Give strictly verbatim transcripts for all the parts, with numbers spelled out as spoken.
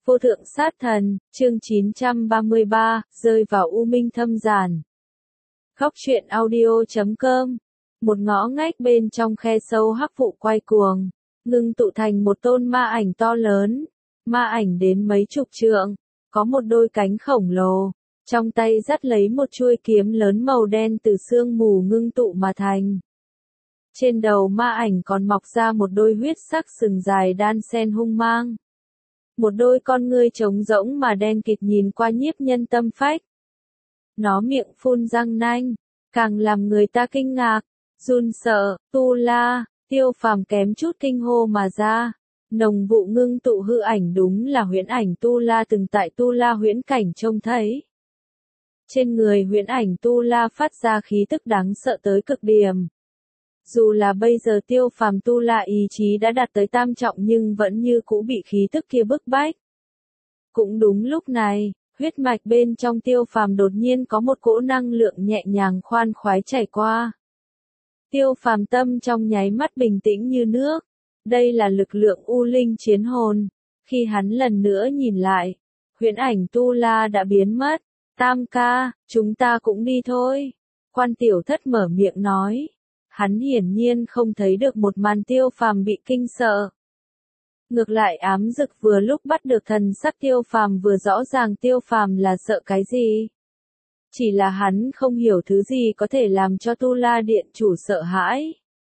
Vô thượng sát thần, chương chín trăm ba mươi ba, rơi vào u minh thâm giàn. Góc truyện audio chấm com. Một ngõ ngách bên trong khe sâu hắc vụ quay cuồng, ngưng tụ thành một tôn ma ảnh to lớn. Ma ảnh đến mấy chục trượng, có một đôi cánh khổng lồ, trong tay dắt lấy một chuôi kiếm lớn màu đen từ sương mù ngưng tụ mà thành. Trên đầu ma ảnh còn mọc ra một đôi huyết sắc sừng dài đan xen hung mang. Một đôi con ngươi trống rỗng mà đen kịt nhìn qua nhiếp nhân tâm phách. Nó miệng phun răng nanh, càng làm người ta kinh ngạc, run sợ. Tu La, Tiêu Phàm kém chút kinh hô mà ra. Nồng vụ ngưng tụ hư ảnh đúng là huyễn ảnh Tu La từng tại Tu La huyễn cảnh trông thấy. Trên người huyễn ảnh Tu La phát ra khí tức đáng sợ tới cực điểm. Dù là bây giờ Tiêu Phàm Tu La ý chí đã đạt tới tam trọng nhưng vẫn như cũ bị khí tức kia bức bách. Cũng đúng lúc này, huyết mạch bên trong Tiêu Phàm đột nhiên có một cỗ năng lượng nhẹ nhàng khoan khoái chảy qua. Tiêu Phàm tâm trong nháy mắt bình tĩnh như nước. Đây là lực lượng U Linh chiến hồn. Khi hắn lần nữa nhìn lại, huyễn ảnh Tu La đã biến mất. Tam ca, chúng ta cũng đi thôi. Quan Tiểu Thất mở miệng nói. Hắn hiển nhiên không thấy được một màn Tiêu Phàm bị kinh sợ. Ngược lại ám dực vừa lúc bắt được thần sắc Tiêu Phàm vừa rõ ràng Tiêu Phàm là sợ cái gì. Chỉ là hắn không hiểu thứ gì có thể làm cho Tu La Điện chủ sợ hãi.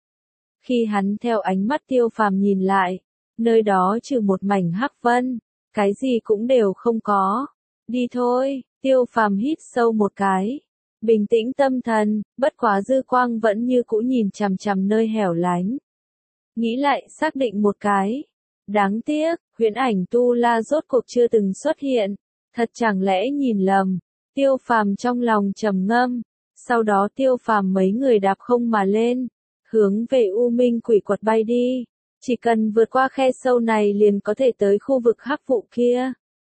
Khi hắn theo ánh mắt Tiêu Phàm nhìn lại, nơi đó trừ một mảnh hắc vân, cái gì cũng đều không có. Đi thôi, Tiêu Phàm hít sâu một cái. Bình tĩnh tâm thần, bất quá dư quang vẫn như cũ nhìn chằm chằm nơi hẻo lánh. Nghĩ lại xác định một cái. Đáng tiếc, huyễn ảnh Tu La rốt cuộc chưa từng xuất hiện. Thật chẳng lẽ nhìn lầm. Tiêu Phàm trong lòng trầm ngâm. Sau đó Tiêu Phàm mấy người đạp không mà lên. Hướng về U Minh Quỷ Quật bay đi. Chỉ cần vượt qua khe sâu này liền có thể tới khu vực hắc vụ kia.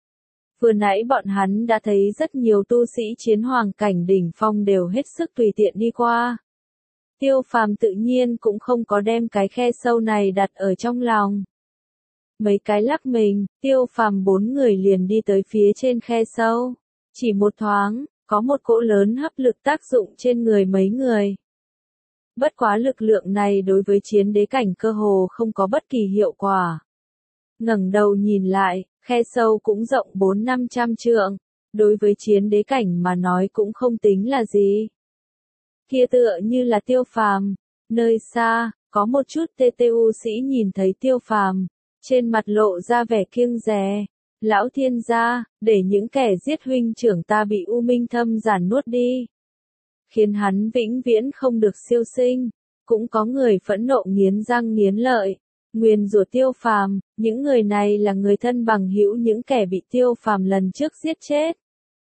Vừa nãy bọn hắn đã thấy rất nhiều tu sĩ chiến hoàng cảnh đỉnh phong đều hết sức tùy tiện đi qua. Tiêu Phàm tự nhiên cũng không có đem cái khe sâu này đặt ở trong lòng. Mấy cái lắc mình, Tiêu Phàm bốn người liền đi tới phía trên khe sâu. Chỉ một thoáng, có một cỗ lớn hấp lực tác dụng trên người mấy người. Bất quá lực lượng này đối với chiến đế cảnh cơ hồ không có bất kỳ hiệu quả. Ngẩng đầu nhìn lại, khe sâu cũng rộng bốn năm trăm trượng, đối với chiến đế cảnh mà nói cũng không tính là gì. Kia tựa như là Tiêu Phàm, nơi xa, có một chút tê tê u sĩ nhìn thấy Tiêu Phàm, trên mặt lộ ra vẻ kiêng dè. Lão thiên gia, để những kẻ giết huynh trưởng ta bị u minh thâm giàn nuốt đi. Khiến hắn vĩnh viễn không được siêu sinh. Cũng có người phẫn nộ nghiến răng nghiến lợi. Nguyền rủa Tiêu Phàm, những người này là người thân bằng hữu những kẻ bị Tiêu Phàm lần trước giết chết.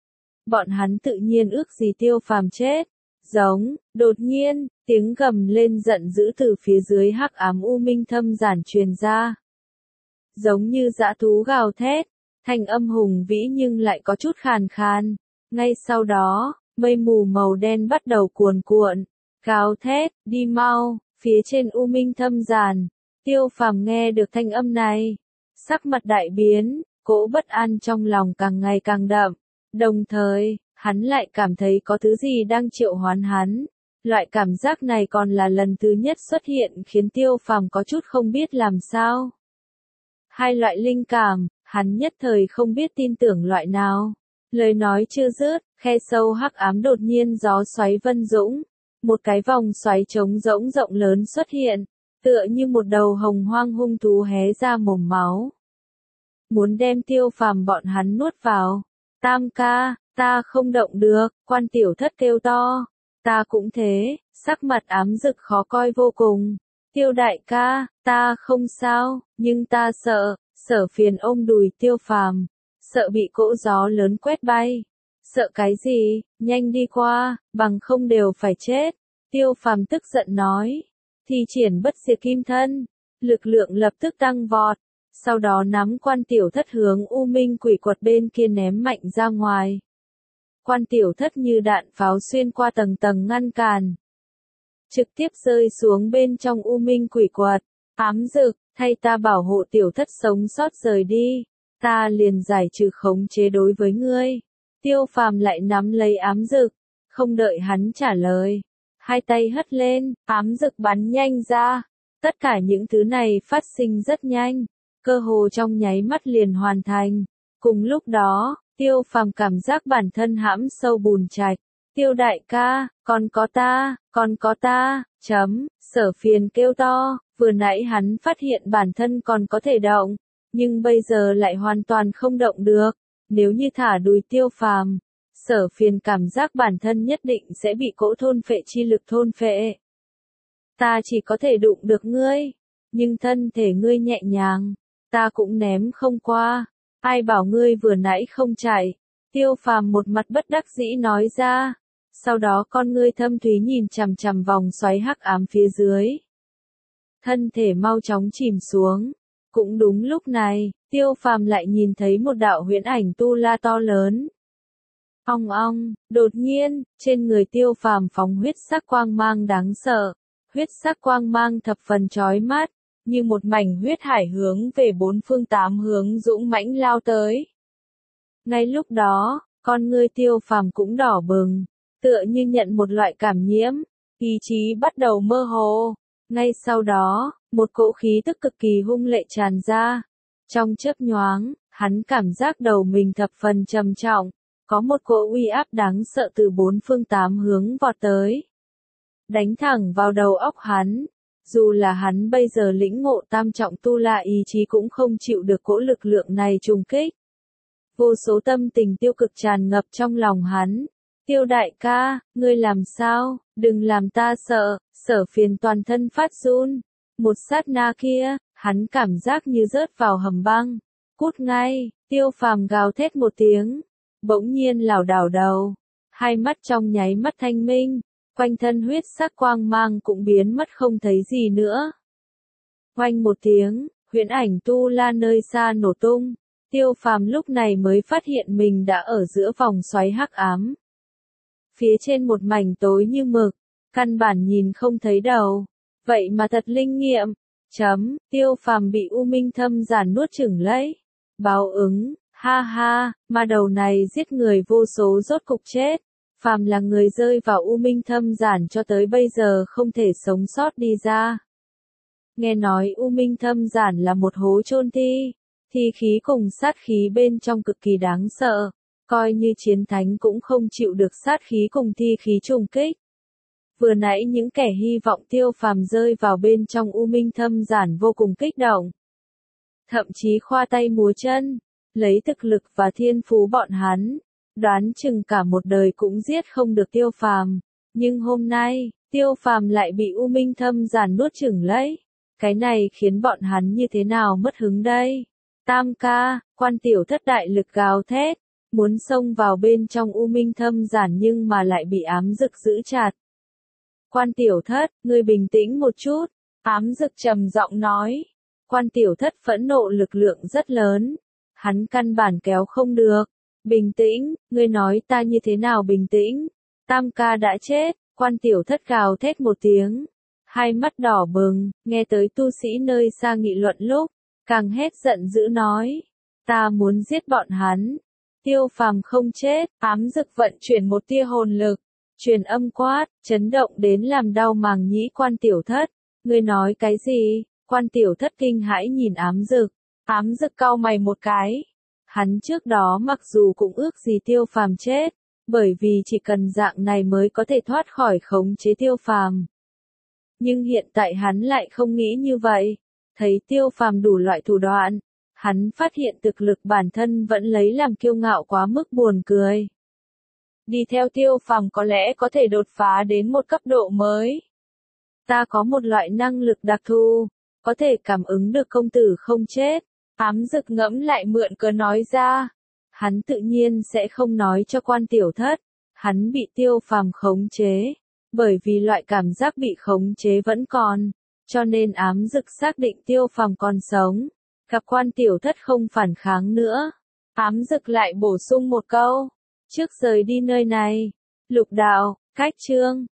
Bọn hắn tự nhiên ước gì Tiêu Phàm chết. Giống, đột nhiên, tiếng gầm lên giận dữ từ phía dưới hắc ám u minh thâm giản truyền ra. Giống như dã thú gào thét, thanh âm hùng vĩ nhưng lại có chút khàn khàn. Ngay sau đó, mây mù màu đen bắt đầu cuồn cuộn, gào thét, đi mau, phía trên u minh thâm giản. Tiêu Phàm nghe được thanh âm này, sắc mặt đại biến, cỗ bất an trong lòng càng ngày càng đậm, đồng thời, hắn lại cảm thấy có thứ gì đang triệu hoán hắn. Loại cảm giác này còn là lần thứ nhất xuất hiện khiến Tiêu Phàm có chút không biết làm sao. Hai loại linh cảm, hắn nhất thời không biết tin tưởng loại nào. Lời nói chưa dứt, khe sâu hắc ám đột nhiên gió xoáy vân dũng, một cái vòng xoáy trống rỗng rộng lớn xuất hiện. Tựa như một đầu hồng hoang hung thú hé ra mồm máu. Muốn đem Tiêu Phàm bọn hắn nuốt vào. Tam ca, ta không động được, Quan Tiểu Thất kêu to. Ta cũng thế, sắc mặt ám dực khó coi vô cùng. Tiêu đại ca, ta không sao, nhưng ta sợ, Sở Phiền ôm đùi Tiêu Phàm, sợ bị cỗ gió lớn quét bay. Sợ cái gì, nhanh đi qua, bằng không đều phải chết. Tiêu Phàm tức giận nói. Thi triển bất diệt kim thân, lực lượng lập tức tăng vọt, sau đó nắm Quan Tiểu Thất hướng U Minh Quỷ Quật bên kia ném mạnh ra ngoài. Quan Tiểu Thất như đạn pháo xuyên qua tầng tầng ngăn cản, trực tiếp rơi xuống bên trong U Minh Quỷ Quật. Ám dực, thay ta bảo hộ Tiểu Thất sống sót rời đi. ta liền giải trừ khống chế đối với ngươi. Tiêu Phàm lại nắm lấy ám dực, không đợi hắn trả lời. Hai tay hất lên, ám dực bắn nhanh ra. Tất cả những thứ này phát sinh rất nhanh, cơ hồ trong nháy mắt liền hoàn thành. Cùng lúc đó, Tiêu Phàm cảm giác bản thân hãm sâu bùn trạch. Tiêu đại ca, còn có ta, còn có ta, chấm, Sở Phiền kêu to, vừa nãy hắn phát hiện bản thân còn có thể động, nhưng bây giờ lại hoàn toàn không động được. Nếu như thả đuổi Tiêu Phàm, Sở Phiền cảm giác bản thân nhất định sẽ bị cỗ thôn phệ chi lực thôn phệ. Ta chỉ có thể đụng được ngươi, nhưng thân thể ngươi nhẹ nhàng, ta cũng ném không qua. Ai bảo ngươi vừa nãy không chạy? Tiêu Phàm một mặt bất đắc dĩ nói ra. Sau đó con ngươi thâm thúy nhìn chằm chằm vòng xoáy hắc ám phía dưới. Thân thể mau chóng chìm xuống. Cũng đúng lúc này, Tiêu Phàm lại nhìn thấy một đạo huyễn ảnh tu la to lớn. Ong ong, đột nhiên, trên người Tiêu Phàm phóng huyết sắc quang mang đáng sợ. Huyết sắc quang mang thập phần chói mắt, như một mảnh huyết hải hướng về bốn phương tám hướng dũng mãnh lao tới. Ngay lúc đó, con ngươi Tiêu Phàm cũng đỏ bừng, tựa như nhận một loại cảm nhiễm, ý chí bắt đầu mơ hồ. Ngay sau đó, một cỗ khí tức cực kỳ hung lệ tràn ra. Trong chớp nhoáng, hắn cảm giác đầu mình thập phần trầm trọng, có một cỗ uy áp đáng sợ từ bốn phương tám hướng vọt tới. Đánh thẳng vào đầu óc hắn. Dù là hắn bây giờ lĩnh ngộ tam trọng tu la ý chí cũng không chịu được cỗ lực lượng này trùng kích. Vô số tâm tình tiêu cực tràn ngập trong lòng hắn. Tiêu đại ca, ngươi làm sao, đừng làm ta sợ. Sở Phiền toàn thân phát run. Một sát na kia, hắn cảm giác như rớt vào hầm băng. Cút ngay, Tiêu Phàm gào thét một tiếng. Bỗng nhiên lảo đảo đầu. Hai mắt trong nháy mắt thanh minh. Quanh thân huyết sắc quang mang cũng biến mất không thấy gì nữa. Oanh một tiếng, huyễn ảnh tu la nơi xa nổ tung. Tiêu Phàm lúc này mới phát hiện mình đã ở giữa vòng xoáy hắc ám. Phía trên một mảnh tối như mực, căn bản nhìn không thấy đầu. Vậy mà thật linh nghiệm. Chấm, Tiêu Phàm bị U Minh Thâm Giản nuốt chửng lấy. Báo ứng, ha ha, mà đầu này giết người vô số rốt cục chết. Phàm là người rơi vào U Minh Thâm Giản cho tới bây giờ không thể sống sót đi ra. Nghe nói U Minh Thâm Giản là một hố chôn thi, thi khí cùng sát khí bên trong cực kỳ đáng sợ, coi như chiến thánh cũng không chịu được sát khí cùng thi khí trùng kích. Vừa nãy những kẻ hy vọng Tiêu Phàm rơi vào bên trong U Minh Thâm Giản vô cùng kích động. Thậm chí khoa tay múa chân, lấy thực lực và thiên phú bọn hắn. Đoán chừng cả một đời cũng giết không được Tiêu Phàm, nhưng hôm nay, Tiêu Phàm lại bị U Minh Thâm Giản nuốt chửng lấy. Cái này khiến bọn hắn như thế nào mất hứng đây? Tam ca, Quan Tiểu Thất đại lực gào thét, muốn xông vào bên trong U Minh Thâm Giản nhưng mà lại bị ám dực giữ chặt. Quan Tiểu Thất, ngươi bình tĩnh một chút, ám dực trầm giọng nói. Quan Tiểu Thất phẫn nộ lực lượng rất lớn, hắn căn bản kéo không được. Bình tĩnh, ngươi nói ta như thế nào bình tĩnh? Tam ca đã chết. Quan Tiểu Thất gào thét một tiếng, hai mắt đỏ bừng, nghe tới tu sĩ nơi xa nghị luận lúc, càng hét giận dữ nói, ta muốn giết bọn hắn. Tiêu Phàm không chết, ám dực vận chuyển một tia hồn lực, truyền âm quát, chấn động đến làm đau màng nhĩ Quan Tiểu Thất. Ngươi nói cái gì? Quan Tiểu Thất kinh hãi nhìn ám dực, ám dực cau mày một cái. Hắn trước đó mặc dù cũng ước gì Tiêu Phàm chết, bởi vì chỉ cần dạng này mới có thể thoát khỏi khống chế Tiêu Phàm. Nhưng hiện tại hắn lại không nghĩ như vậy, thấy Tiêu Phàm đủ loại thủ đoạn, hắn phát hiện thực lực bản thân vẫn lấy làm kiêu ngạo quá mức buồn cười. Đi theo Tiêu Phàm có lẽ có thể đột phá đến một cấp độ mới. Ta có một loại năng lực đặc thù, có thể cảm ứng được công tử không chết. Ám dực ngẫm lại mượn cớ nói ra. Hắn tự nhiên sẽ không nói cho Quan Tiểu Thất. Hắn bị Tiêu Phàm khống chế. Bởi vì loại cảm giác bị khống chế vẫn còn. Cho nên ám dực xác định Tiêu Phàm còn sống. Gặp Quan Tiểu Thất không phản kháng nữa. Ám dực lại bổ sung một câu. Trước rời đi nơi này. Lục đạo, cách chương.